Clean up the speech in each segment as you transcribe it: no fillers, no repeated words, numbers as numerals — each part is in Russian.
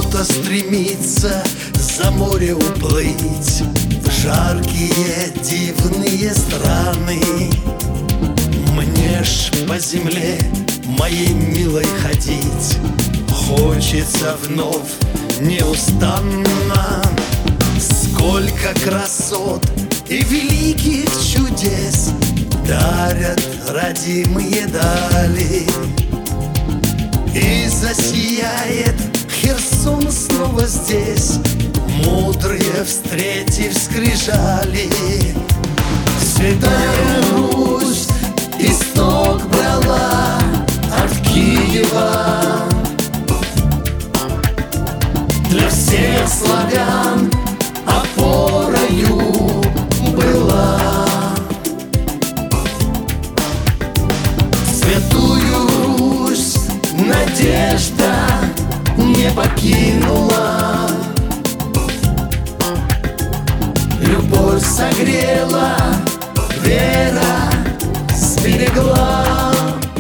кто-то стремится за море уплыть в жаркие дивные страны. Мне ж по земле моей милой ходить хочется вновь неустанно. Сколько красот и великих чудес дарят родимые дали. И засияет Херсон снова здесь, мудрые встретив скрижали. Святая Русь исток брала от Киева, для всех славян опорою была. Святую Русь надежда не покинула, любовь согрела, вера сберегла.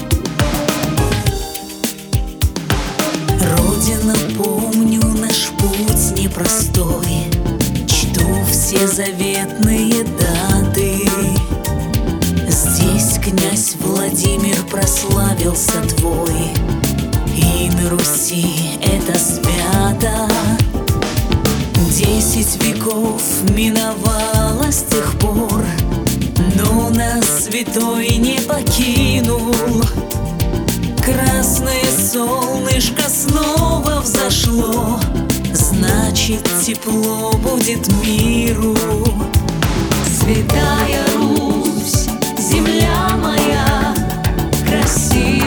Родина, помню наш путь непростой, чту все заветные даты. Здесь князь Владимир прославился твой, и на Руси это свято. 10 веков миновало с тех пор, но нас святой не покинул. Красное солнышко снова взошло, значит, тепло будет миру. Святая Русь, земля моя красивая,